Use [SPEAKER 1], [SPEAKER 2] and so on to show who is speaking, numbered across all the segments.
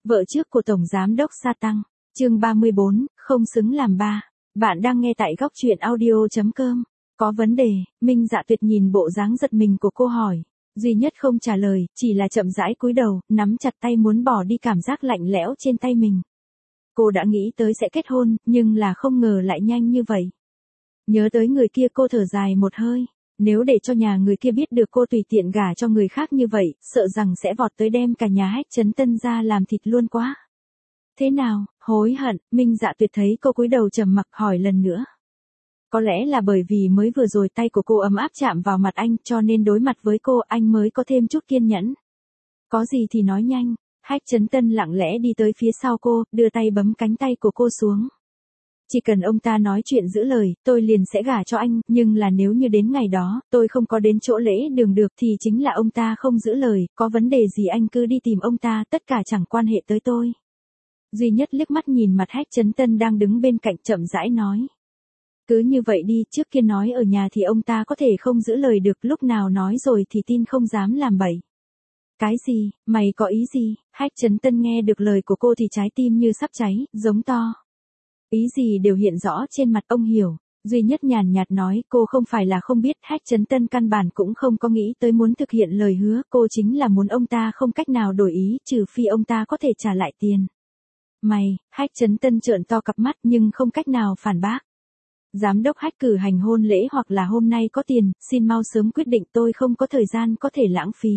[SPEAKER 1] Vợ trước của Tổng Giám đốc Sa Tăng, chương 34, không xứng làm ba. Bạn đang nghe tại góc truyện audio.com. Có vấn đề, Minh Dạ Tuyệt nhìn bộ dáng giật mình của cô hỏi. Duy Nhất không trả lời, chỉ là chậm rãi cúi đầu, nắm chặt tay muốn bỏ đi cảm giác lạnh lẽo trên tay mình. Cô đã nghĩ tới sẽ kết hôn, nhưng là không ngờ lại nhanh như vậy. Nhớ tới người kia cô thở dài một hơi. Nếu để cho nhà người kia biết được cô tùy tiện gả cho người khác như vậy, sợ rằng sẽ vọt tới đem cả nhà Hách Chấn Tân ra làm thịt luôn quá. Thế nào, hối hận, Minh Dạ Tuyệt thấy cô cúi đầu trầm mặc hỏi lần nữa. Có lẽ là bởi vì mới vừa rồi tay của cô ấm áp chạm vào mặt anh cho nên đối mặt với cô anh mới có thêm chút kiên nhẫn. Có gì thì nói nhanh, Hách Chấn Tân lặng lẽ đi tới phía sau cô, đưa tay bấm cánh tay của cô xuống. Chỉ cần ông ta nói chuyện giữ lời, tôi liền sẽ gả cho anh, nhưng là nếu như đến ngày đó, tôi không có đến chỗ lễ đường được thì chính là ông ta không giữ lời, có vấn đề gì anh cứ đi tìm ông ta, tất cả chẳng quan hệ tới tôi. Duy Nhất liếc mắt nhìn mặt Hách Chấn Tân đang đứng bên cạnh chậm rãi nói. Cứ như vậy đi, trước kia nói ở nhà thì ông ta có thể không giữ lời được, lúc nào nói rồi thì tin không dám làm bậy. Cái gì, mày có ý gì? Hách Chấn Tân nghe được lời của cô thì trái tim như sắp cháy, giống to. Ý gì đều hiện rõ trên mặt ông hiểu. Duy Nhất nhàn nhạt nói cô không phải là không biết, Hách Chấn Tân căn bản cũng không có nghĩ tới muốn thực hiện lời hứa, cô chính là muốn ông ta không cách nào đổi ý, trừ phi ông ta có thể trả lại tiền. Mày, Hách Chấn Tân trợn to cặp mắt nhưng không cách nào phản bác. Giám đốc Hách cử hành hôn lễ hoặc là hôm nay có tiền, xin mau sớm quyết định, tôi không có thời gian có thể lãng phí.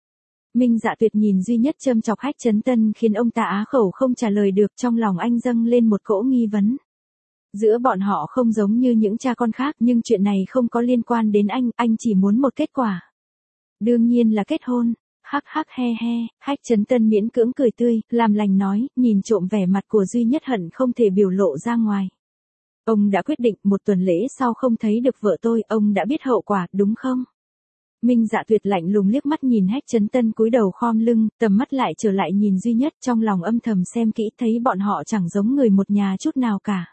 [SPEAKER 1] Minh Dạ Tuyệt nhìn Duy Nhất châm chọc Hách Chấn Tân khiến ông ta á khẩu không trả lời được, trong lòng anh dâng lên một cỗ nghi vấn. Giữa bọn họ không giống như những cha con khác nhưng chuyện này không có liên quan đến anh chỉ muốn một kết quả. Đương nhiên là kết hôn. Hắc hắc he he, Hách Chấn Tân miễn cưỡng cười tươi, làm lành nói, nhìn trộm vẻ mặt của Duy Nhất hận không thể biểu lộ ra ngoài. Ông đã quyết định, một tuần lễ sau không thấy được vợ tôi, ông đã biết hậu quả, đúng không? Minh Dạ Tuyệt lạnh lùng liếc mắt nhìn Hách Chấn Tân cúi đầu khom lưng, tầm mắt lại trở lại nhìn Duy Nhất, trong lòng âm thầm xem kỹ thấy bọn họ chẳng giống người một nhà chút nào cả.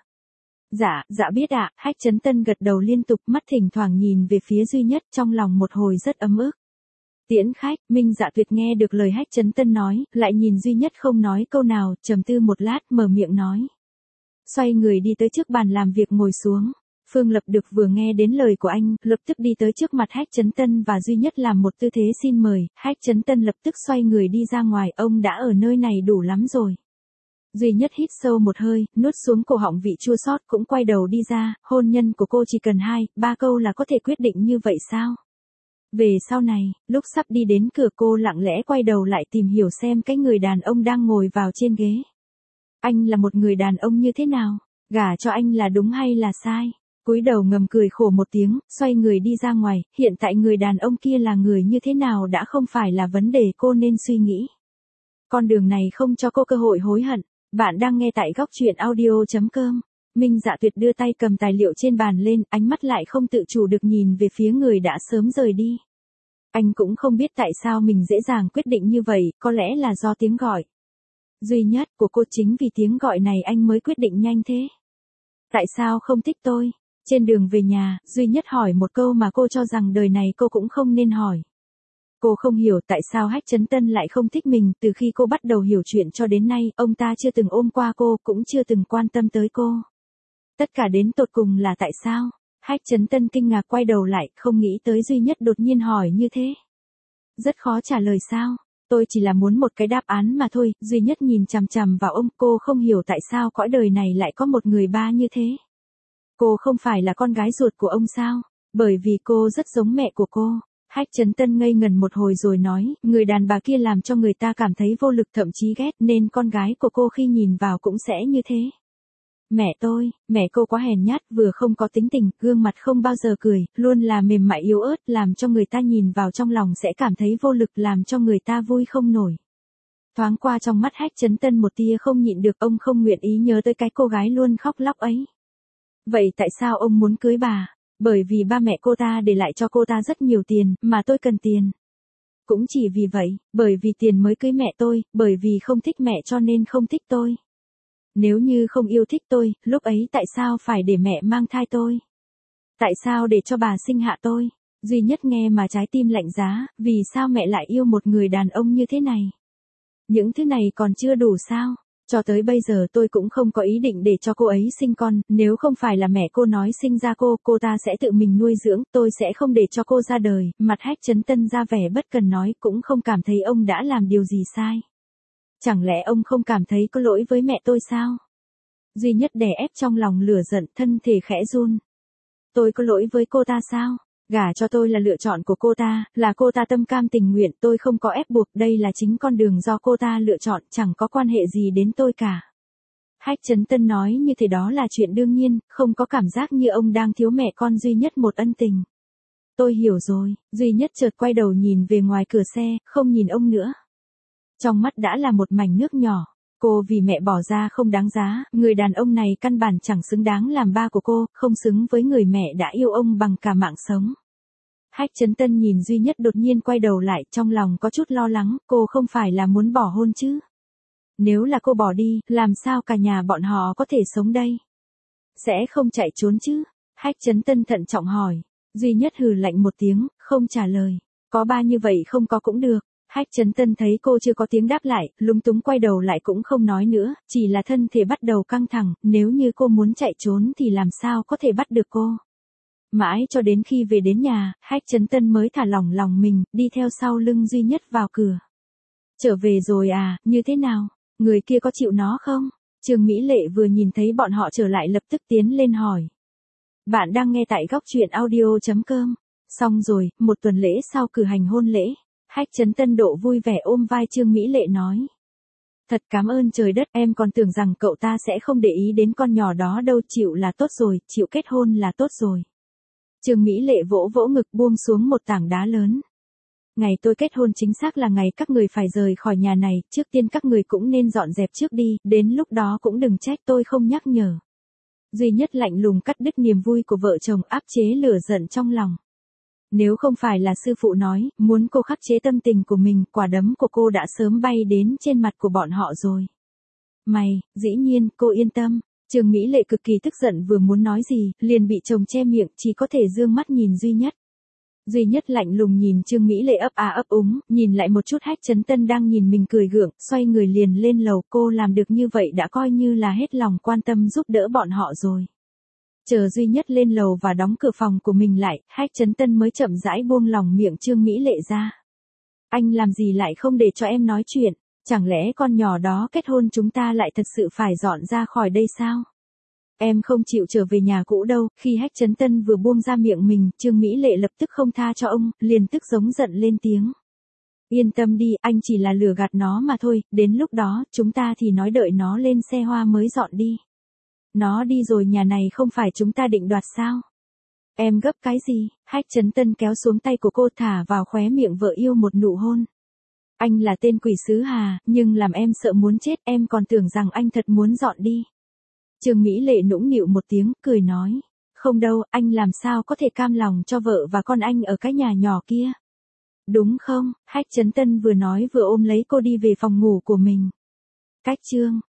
[SPEAKER 1] Dạ biết ạ, Hách Chấn Tân gật đầu liên tục, mắt thỉnh thoảng nhìn về phía Duy Nhất, trong lòng một hồi rất ấm ức. Tiễn khách, Minh Dạ Tuyệt nghe được lời Hách Chấn Tân nói, lại nhìn Duy Nhất không nói câu nào, trầm tư một lát mở miệng nói. Xoay người đi tới trước bàn làm việc ngồi xuống. Phương Lập Được vừa nghe đến lời của anh, lập tức đi tới trước mặt Hách Chấn Tân và Duy Nhất làm một tư thế xin mời, Hách Chấn Tân lập tức xoay người đi ra ngoài, ông đã ở nơi này đủ lắm rồi. Duy Nhất hít sâu một hơi, nuốt xuống cổ họng vị chua xót cũng quay đầu đi ra, hôn nhân của cô chỉ cần 2-3 câu là có thể quyết định như vậy sao? Về sau này, lúc sắp đi đến cửa cô lặng lẽ quay đầu lại tìm hiểu xem cái người đàn ông đang ngồi vào trên ghế. Anh là một người đàn ông như thế nào? Gả cho anh là đúng hay là sai? Cúi đầu ngầm cười khổ một tiếng, xoay người đi ra ngoài, hiện tại người đàn ông kia là người như thế nào đã không phải là vấn đề cô nên suy nghĩ. Con đường này không cho cô cơ hội hối hận. Bạn đang nghe tại góc truyện audio.com. Minh Dạ Tuyệt đưa tay cầm tài liệu trên bàn lên, ánh mắt lại không tự chủ được nhìn về phía người đã sớm rời đi. Anh cũng không biết tại sao mình dễ dàng quyết định như vậy, có lẽ là do tiếng gọi. Duy Nhất của cô, chính vì tiếng gọi này anh mới quyết định nhanh thế. Tại sao không thích tôi? Trên đường về nhà, Duy Nhất hỏi một câu mà cô cho rằng đời này cô cũng không nên hỏi. Cô không hiểu tại sao Hách Chấn Tân lại không thích mình, từ khi cô bắt đầu hiểu chuyện cho đến nay, ông ta chưa từng ôm qua cô, cũng chưa từng quan tâm tới cô. Tất cả đến tột cùng là tại sao? Hách Chấn Tân kinh ngạc quay đầu lại, không nghĩ tới Duy Nhất đột nhiên hỏi như thế. Rất khó trả lời sao? Tôi chỉ là muốn một cái đáp án mà thôi. Duy Nhất nhìn chằm chằm vào ông, cô không hiểu tại sao cõi đời này lại có một người ba như thế. Cô không phải là con gái ruột của ông sao? Bởi vì cô rất giống mẹ của cô. Hách Chấn Tân ngây ngần một hồi rồi nói, người đàn bà kia làm cho người ta cảm thấy vô lực thậm chí ghét nên con gái của cô khi nhìn vào cũng sẽ như thế. Mẹ cô quá hèn nhát, vừa không có tính tình, gương mặt không bao giờ cười, luôn là mềm mại yếu ớt, làm cho người ta nhìn vào trong lòng sẽ cảm thấy vô lực, làm cho người ta vui không nổi. Thoáng qua trong mắt Hách Chấn Tân một tia không nhịn được, ông không nguyện ý nhớ tới cái cô gái luôn khóc lóc ấy. Vậy tại sao ông muốn cưới bà? Bởi vì ba mẹ cô ta để lại cho cô ta rất nhiều tiền, mà tôi cần tiền. Cũng chỉ vì vậy, bởi vì tiền mới cưới mẹ tôi, bởi vì không thích mẹ cho nên không thích tôi. Nếu như không yêu thích tôi, lúc ấy tại sao phải để mẹ mang thai tôi? Tại sao để cho bà sinh hạ tôi? Duy Nhất nghe mà trái tim lạnh giá, vì sao mẹ lại yêu một người đàn ông như thế này? Những thứ này còn chưa đủ sao? Cho tới bây giờ tôi cũng không có ý định để cho cô ấy sinh con, nếu không phải là mẹ cô nói sinh ra cô ta sẽ tự mình nuôi dưỡng, tôi sẽ không để cho cô ra đời. Mặt Hách Chấn Tân ra vẻ bất cần nói, cũng không cảm thấy ông đã làm điều gì sai. Chẳng lẽ ông không cảm thấy có lỗi với mẹ tôi sao? Duy Nhất đè ép trong lòng lửa giận, thân thể khẽ run. Tôi có lỗi với cô ta sao? Gả cho tôi là lựa chọn của cô ta, là cô ta tâm cam tình nguyện, tôi không có ép buộc, đây là chính con đường do cô ta lựa chọn, chẳng có quan hệ gì đến tôi cả. Hách Chấn Tân nói như thế đó là chuyện đương nhiên, không có cảm giác như ông đang thiếu mẹ con Duy Nhất một ân tình. Tôi hiểu rồi, Duy Nhất chợt quay đầu nhìn về ngoài cửa xe, không nhìn ông nữa. Trong mắt đã là một mảnh nước nhỏ. Cô vì mẹ bỏ ra không đáng giá, người đàn ông này căn bản chẳng xứng đáng làm ba của cô, không xứng với người mẹ đã yêu ông bằng cả mạng sống. Hách Chấn Tân nhìn Duy Nhất đột nhiên quay đầu lại, trong lòng có chút lo lắng, cô không phải là muốn bỏ hôn chứ? Nếu là cô bỏ đi, làm sao cả nhà bọn họ có thể sống đây? Sẽ không chạy trốn chứ? Hách Chấn Tân thận trọng hỏi. Duy Nhất hừ lạnh một tiếng, không trả lời. Có ba như vậy không có cũng được. Hách Chấn Tân thấy cô chưa có tiếng đáp lại, lúng túng quay đầu lại cũng không nói nữa, chỉ là thân thể bắt đầu căng thẳng, nếu như cô muốn chạy trốn thì làm sao có thể bắt được cô. Mãi cho đến khi về đến nhà, Hách Chấn Tân mới thả lỏng lòng mình, đi theo sau lưng Duy Nhất vào cửa. Trở về rồi à, như thế nào? Người kia có chịu nó không? Trương Mỹ Lệ vừa nhìn thấy bọn họ trở lại lập tức tiến lên hỏi. Bạn đang nghe tại góc truyện audio.com. Xong rồi, một tuần lễ sau cử hành hôn lễ. Hách Chấn Tân độ vui vẻ ôm vai Trương Mỹ Lệ nói. Thật cảm ơn trời đất, em còn tưởng rằng cậu ta sẽ không để ý đến con nhỏ đó đâu, chịu là tốt rồi, chịu kết hôn là tốt rồi. Trương Mỹ Lệ vỗ vỗ ngực buông xuống một tảng đá lớn. Ngày tôi kết hôn chính xác là ngày các người phải rời khỏi nhà này, trước tiên các người cũng nên dọn dẹp trước đi, đến lúc đó cũng đừng trách tôi không nhắc nhở. Duy Nhất lạnh lùng cắt đứt niềm vui của vợ chồng, áp chế lửa giận trong lòng. Nếu không phải là sư phụ nói, muốn cô khắc chế tâm tình của mình, quả đấm của cô đã sớm bay đến trên mặt của bọn họ rồi. Dĩ nhiên, cô yên tâm. Trương Mỹ Lệ cực kỳ tức giận, vừa muốn nói gì, liền bị chồng che miệng, chỉ có thể dương mắt nhìn Duy Nhất. Duy Nhất lạnh lùng nhìn Trương Mỹ Lệ ấp ấp úng, nhìn lại một chút Hách Chấn Tân đang nhìn mình cười gượng, xoay người liền lên lầu. Cô làm được như vậy đã coi như là hết lòng quan tâm giúp đỡ bọn họ rồi. Chờ Duy Nhất lên lầu và đóng cửa phòng của mình lại, Hách Chấn Tân mới chậm rãi buông lòng miệng Trương Mỹ Lệ ra. Anh làm gì lại không để cho em nói chuyện, chẳng lẽ con nhỏ đó kết hôn chúng ta lại thật sự phải dọn ra khỏi đây sao? Em không chịu trở về nhà cũ đâu. Khi Hách Chấn Tân vừa buông ra miệng mình, Trương Mỹ Lệ lập tức không tha cho ông, liền tức giống giận lên tiếng. Yên tâm đi, anh chỉ là lừa gạt nó mà thôi, đến lúc đó, chúng ta thì nói đợi nó lên xe hoa mới dọn đi. Nó đi rồi nhà này không phải chúng ta định đoạt sao? Em gấp cái gì? Hách Chấn Tân kéo xuống tay của cô, thả vào khóe miệng vợ yêu một nụ hôn. Anh là tên quỷ sứ Hà, nhưng làm em sợ muốn chết, em còn tưởng rằng anh thật muốn dọn đi. Trương Mỹ Lệ nũng nịu một tiếng, cười nói. Không đâu, anh làm sao có thể cam lòng cho vợ và con anh ở cái nhà nhỏ kia. Đúng không? Hách Chấn Tân vừa nói vừa ôm lấy cô đi về phòng ngủ của mình. Cách chương